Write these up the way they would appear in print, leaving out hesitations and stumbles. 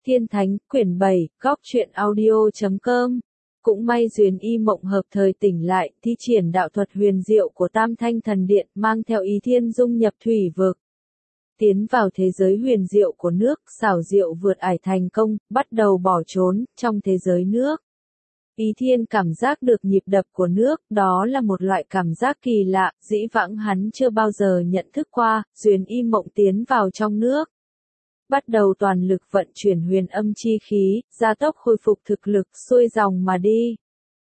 Thiên Thánh, quyển 7, góc truyện audio.com. Cũng may Duyên Y Mộng hợp thời tỉnh lại, thi triển đạo thuật huyền diệu của Tam Thanh Thần Điện, mang theo Ý Thiên dung nhập thủy vực. Tiến vào thế giới huyền diệu của nước, xảo diệu vượt ải thành công, bắt đầu bỏ trốn, trong thế giới nước. Ý Thiên cảm giác được nhịp đập của nước, đó là một loại cảm giác kỳ lạ, dĩ vãng hắn chưa bao giờ nhận thức qua. Duyên Y Mộng tiến vào trong nước. Bắt đầu toàn lực vận chuyển huyền âm chi khí, gia tốc khôi phục thực lực, xuôi dòng mà đi.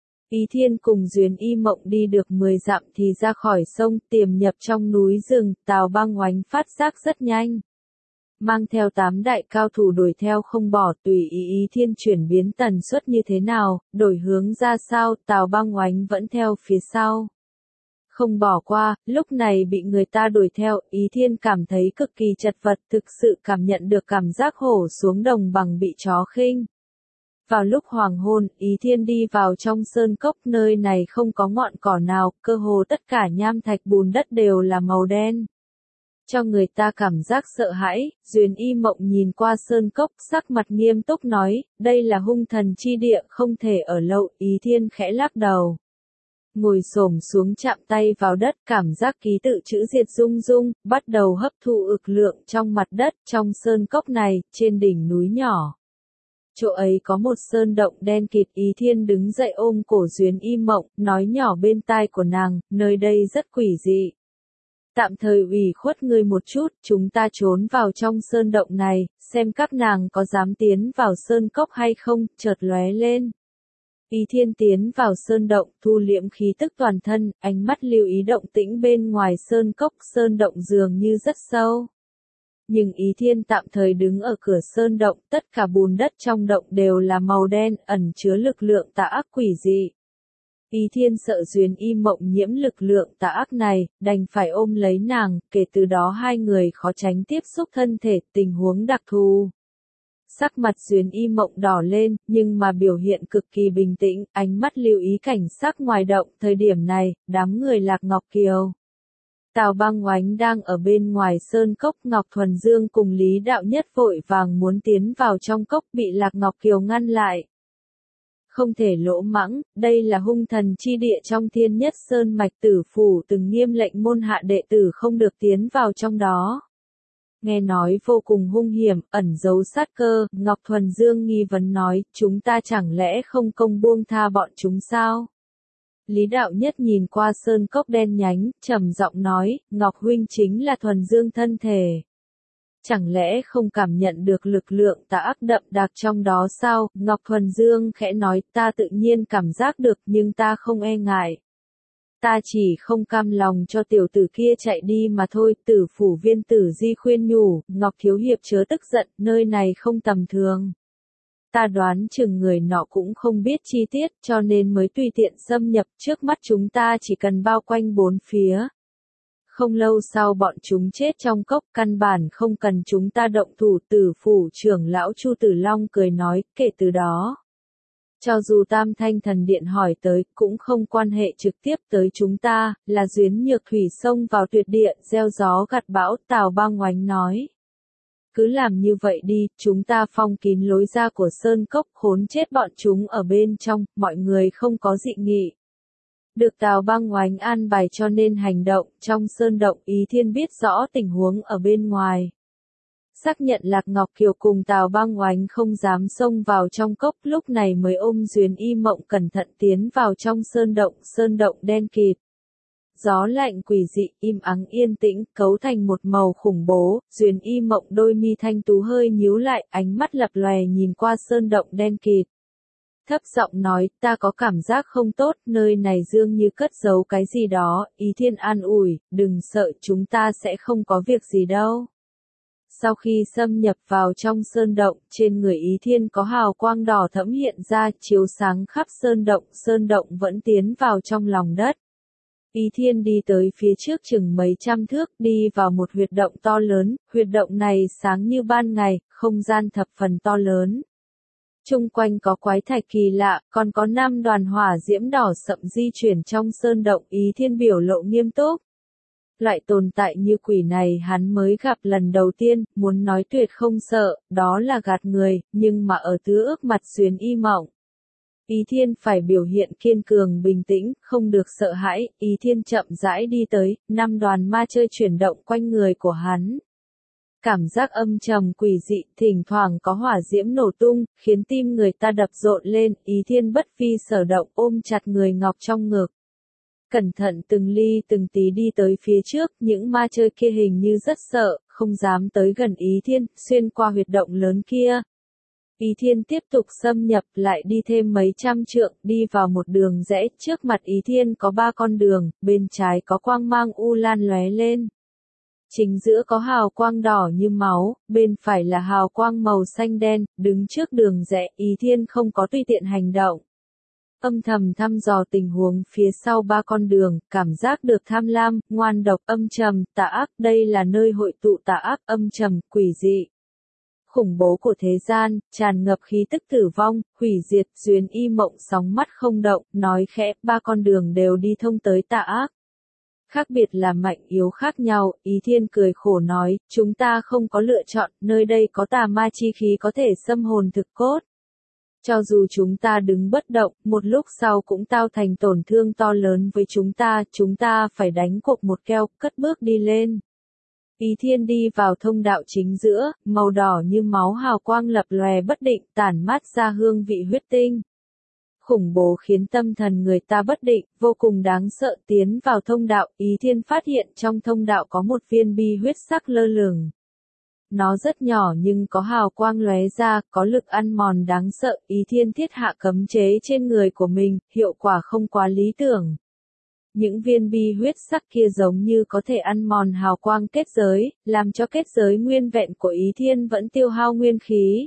Ý Thiên cùng Duyên Y Mộng đi được 10 dặm thì ra khỏi sông, tiềm nhập trong núi rừng. Tào Băng Oánh phát giác rất nhanh, mang theo 8 đại cao thủ đuổi theo không bỏ, tùy Ý Thiên chuyển biến tần suất như thế nào, đổi hướng ra sao, Tào Băng Oánh vẫn theo phía sau. Không bỏ qua, lúc này bị người ta đuổi theo, Ý Thiên cảm thấy cực kỳ chật vật, thực sự cảm nhận được cảm giác hổ xuống đồng bằng bị chó khinh. Vào lúc hoàng hôn, Ý Thiên đi vào trong sơn cốc, nơi này không có ngọn cỏ nào, cơ hồ tất cả nham thạch bùn đất đều là màu đen. Cho người ta cảm giác sợ hãi. Duyên Y Mộng nhìn qua sơn cốc, sắc mặt nghiêm túc nói, đây là hung thần chi địa, không thể ở lâu. Ý Thiên khẽ lắc đầu, ngồi xổm xuống chạm tay vào đất, cảm giác ký tự chữ diệt rung rung, bắt đầu hấp thụ ực lượng trong mặt đất. Trong sơn cốc này, trên đỉnh núi nhỏ, chỗ ấy có một sơn động đen kịt. Ý Thiên đứng dậy ôm cổ Duyên Y Mộng, nói nhỏ bên tai của nàng, nơi đây rất quỷ dị. Tạm thời ủy khuất ngươi một chút, chúng ta trốn vào trong sơn động này, xem các nàng có dám tiến vào sơn cốc hay không. Chợt lóe lên, Ý Thiên tiến vào sơn động, thu liễm khí tức toàn thân, ánh mắt lưu ý động tĩnh bên ngoài sơn cốc. Sơn động dường như rất sâu, nhưng Ý Thiên tạm thời đứng ở cửa sơn động, tất cả bùn đất trong động đều là màu đen, ẩn chứa lực lượng tà ác quỷ dị. Ý Thiên sợ Duyên Y Mộng nhiễm lực lượng tà ác này, đành phải ôm lấy nàng, kể từ đó hai người khó tránh tiếp xúc thân thể, tình huống đặc thù. Sắc mặt Duyên Y Mộng đỏ lên, nhưng mà biểu hiện cực kỳ bình tĩnh, ánh mắt lưu ý cảnh sắc ngoài động. Thời điểm này, đám người Lạc Ngọc Kiều, Tào Băng Oánh đang ở bên ngoài sơn cốc. Ngọc Thuần Dương cùng Lý Đạo Nhất vội vàng muốn tiến vào trong cốc, bị Lạc Ngọc Kiều ngăn lại. Không thể lỗ mãng, đây là hung thần chi địa trong Thiên Nhất Sơn mạch, Tử phủ từng nghiêm lệnh môn hạ đệ tử không được tiến vào trong đó. Nghe nói vô cùng hung hiểm, ẩn giấu sát cơ. Ngọc Thuần Dương nghi vấn nói, chúng ta chẳng lẽ không công buông tha bọn chúng sao? Lý Đạo Nhất nhìn qua sơn cốc đen nhánh, trầm giọng nói, Ngọc huynh chính là Thuần Dương thân thể. Chẳng lẽ không cảm nhận được lực lượng tà ác đậm đặc trong đó sao? Ngọc Thuần Dương khẽ nói, ta tự nhiên cảm giác được, nhưng ta không e ngại. Ta chỉ không cam lòng cho tiểu tử kia chạy đi mà thôi. Tử phủ Viên Tử Di khuyên nhủ, Ngọc thiếu hiệp chớ tức giận, nơi này không tầm thường. Ta đoán chừng người nọ cũng không biết chi tiết, cho nên mới tùy tiện xâm nhập. Trước mắt chúng ta chỉ cần bao quanh bốn phía. Không lâu sau bọn chúng chết trong cốc, căn bản không cần chúng ta động thủ. Tử phủ trưởng lão Chu Tử Long cười nói, kể từ đó, cho dù Tam Thanh Thần Điện hỏi tới, cũng không quan hệ trực tiếp tới chúng ta. Là Duyến Nhược Thủy xông vào tuyệt địa, gieo gió gặt bão. Tào Băng Oánh nói, cứ làm như vậy đi, chúng ta phong kín lối ra của sơn cốc, khốn chết bọn chúng ở bên trong. Mọi người không có dị nghị, được Tào Băng Oánh an bài cho nên hành động. Trong sơn động, Ý Thiên biết rõ tình huống ở bên ngoài, xác nhận Lạc Ngọc Kiều cùng Tào Băng Oánh không dám xông vào trong cốc, lúc này mới ôm Duyên Y Mộng cẩn thận tiến vào trong sơn động. Sơn động đen kịt, gió lạnh quỷ dị, im ắng yên tĩnh, cấu thành một màu khủng bố. Duyên Y Mộng đôi mi thanh tú hơi nhíu lại, ánh mắt lập lòe nhìn qua sơn động đen kịt. Thấp giọng nói, ta có cảm giác không tốt, nơi này dường như cất giấu cái gì đó. Ý Thiên an ủi, đừng sợ, chúng ta sẽ không có việc gì đâu. Sau khi xâm nhập vào trong sơn động, trên người Ý Thiên có hào quang đỏ thẫm hiện ra, chiếu sáng khắp sơn động vẫn tiến vào trong lòng đất. Ý Thiên đi tới phía trước chừng mấy trăm thước, đi vào một huyệt động to lớn. Huyệt động này sáng như ban ngày, không gian thập phần to lớn. Chung quanh có quái thạch kỳ lạ, còn có 5 đoàn hỏa diễm đỏ sậm di chuyển trong sơn động. Ý Thiên biểu lộ nghiêm túc, Loại tồn tại như quỷ này hắn mới gặp lần đầu tiên, muốn nói tuyệt không sợ, đó là gạt người, nhưng mà ở Tứ Ước mặt Xuyến Y Mộng. Ý Thiên phải biểu hiện kiên cường bình tĩnh, không được sợ hãi, Ý Thiên chậm rãi đi tới, 5 đoàn ma chơi chuyển động quanh người của hắn. Cảm giác âm trầm quỷ dị, thỉnh thoảng có hỏa diễm nổ tung, khiến tim người ta đập rộn lên, Ý Thiên bất vi sở động ôm chặt người ngọc trong ngực. Cẩn thận từng ly từng tí đi tới phía trước, những ma chơi kia hình như rất sợ, không dám tới gần Ý Thiên, xuyên qua huyệt động lớn kia. Ý Thiên tiếp tục xâm nhập, lại đi thêm mấy trăm trượng, đi vào một đường rẽ, trước mặt Ý Thiên có 3 con đường, bên trái có quang mang u lan lóe lên. Chính giữa có hào quang đỏ như máu, bên phải là hào quang màu xanh đen, đứng trước đường rẽ, Ý Thiên không có tùy tiện hành động. Âm thầm thăm dò tình huống phía sau 3 con đường, cảm giác được tham lam, ngoan độc, âm trầm, tà ác, đây là nơi hội tụ tà ác, âm trầm, quỷ dị. Khủng bố của thế gian, tràn ngập khí tức tử vong, hủy diệt, Xuyến Y Mộng sóng mắt không động, nói khẽ, 3 con đường đều đi thông tới tà ác. Khác biệt là mạnh yếu khác nhau, Ý Thiên cười khổ nói, chúng ta không có lựa chọn, nơi đây có tà ma chi khí có thể xâm hồn thực cốt. Cho dù chúng ta đứng bất động, một lúc sau cũng tạo thành tổn thương to lớn với chúng ta phải đánh cuộc một keo, cất bước đi lên. Ý Thiên đi vào thông đạo chính giữa, màu đỏ như máu hào quang lập lòe bất định, tản mát ra hương vị huyết tinh. Khủng bố khiến tâm thần người ta bất định, vô cùng đáng sợ. Tiến vào thông đạo, Ý Thiên phát hiện trong thông đạo có một viên bi huyết sắc lơ lửng. Nó rất nhỏ nhưng có hào quang lóe ra, có lực ăn mòn đáng sợ, Ý Thiên thiết hạ cấm chế trên người của mình, hiệu quả không quá lý tưởng. Những viên bi huyết sắc kia giống như có thể ăn mòn hào quang kết giới, làm cho kết giới nguyên vẹn của Ý Thiên vẫn tiêu hao nguyên khí.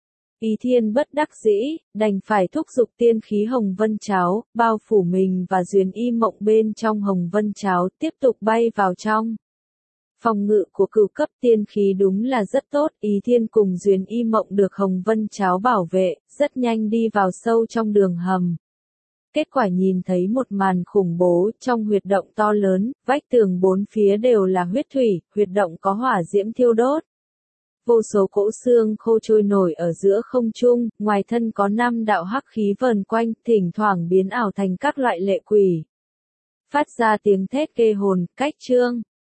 Ý Thiên bất đắc dĩ, đành phải thúc giục tiên khí Hồng Vân Cháo, bao phủ mình và Xuyến Y Mộng bên trong Hồng Vân Cháo, tiếp tục bay vào trong. Phòng ngự của cửu cấp tiên khí đúng là rất tốt, Ý Thiên cùng Xuyến Y Mộng được Hồng Vân Cháo bảo vệ, rất nhanh đi vào sâu trong đường hầm. Kết quả nhìn thấy một màn khủng bố, trong huyệt động to lớn, vách tường 4 phía đều là huyết thủy, huyệt động có hỏa diễm thiêu đốt. Vô số cỗ xương khô trôi nổi ở giữa không trung, ngoài thân có 5 đạo hắc khí vờn quanh, thỉnh thoảng biến ảo thành các loại lệ quỷ. Phát ra tiếng thét ghê hồn, cách chương.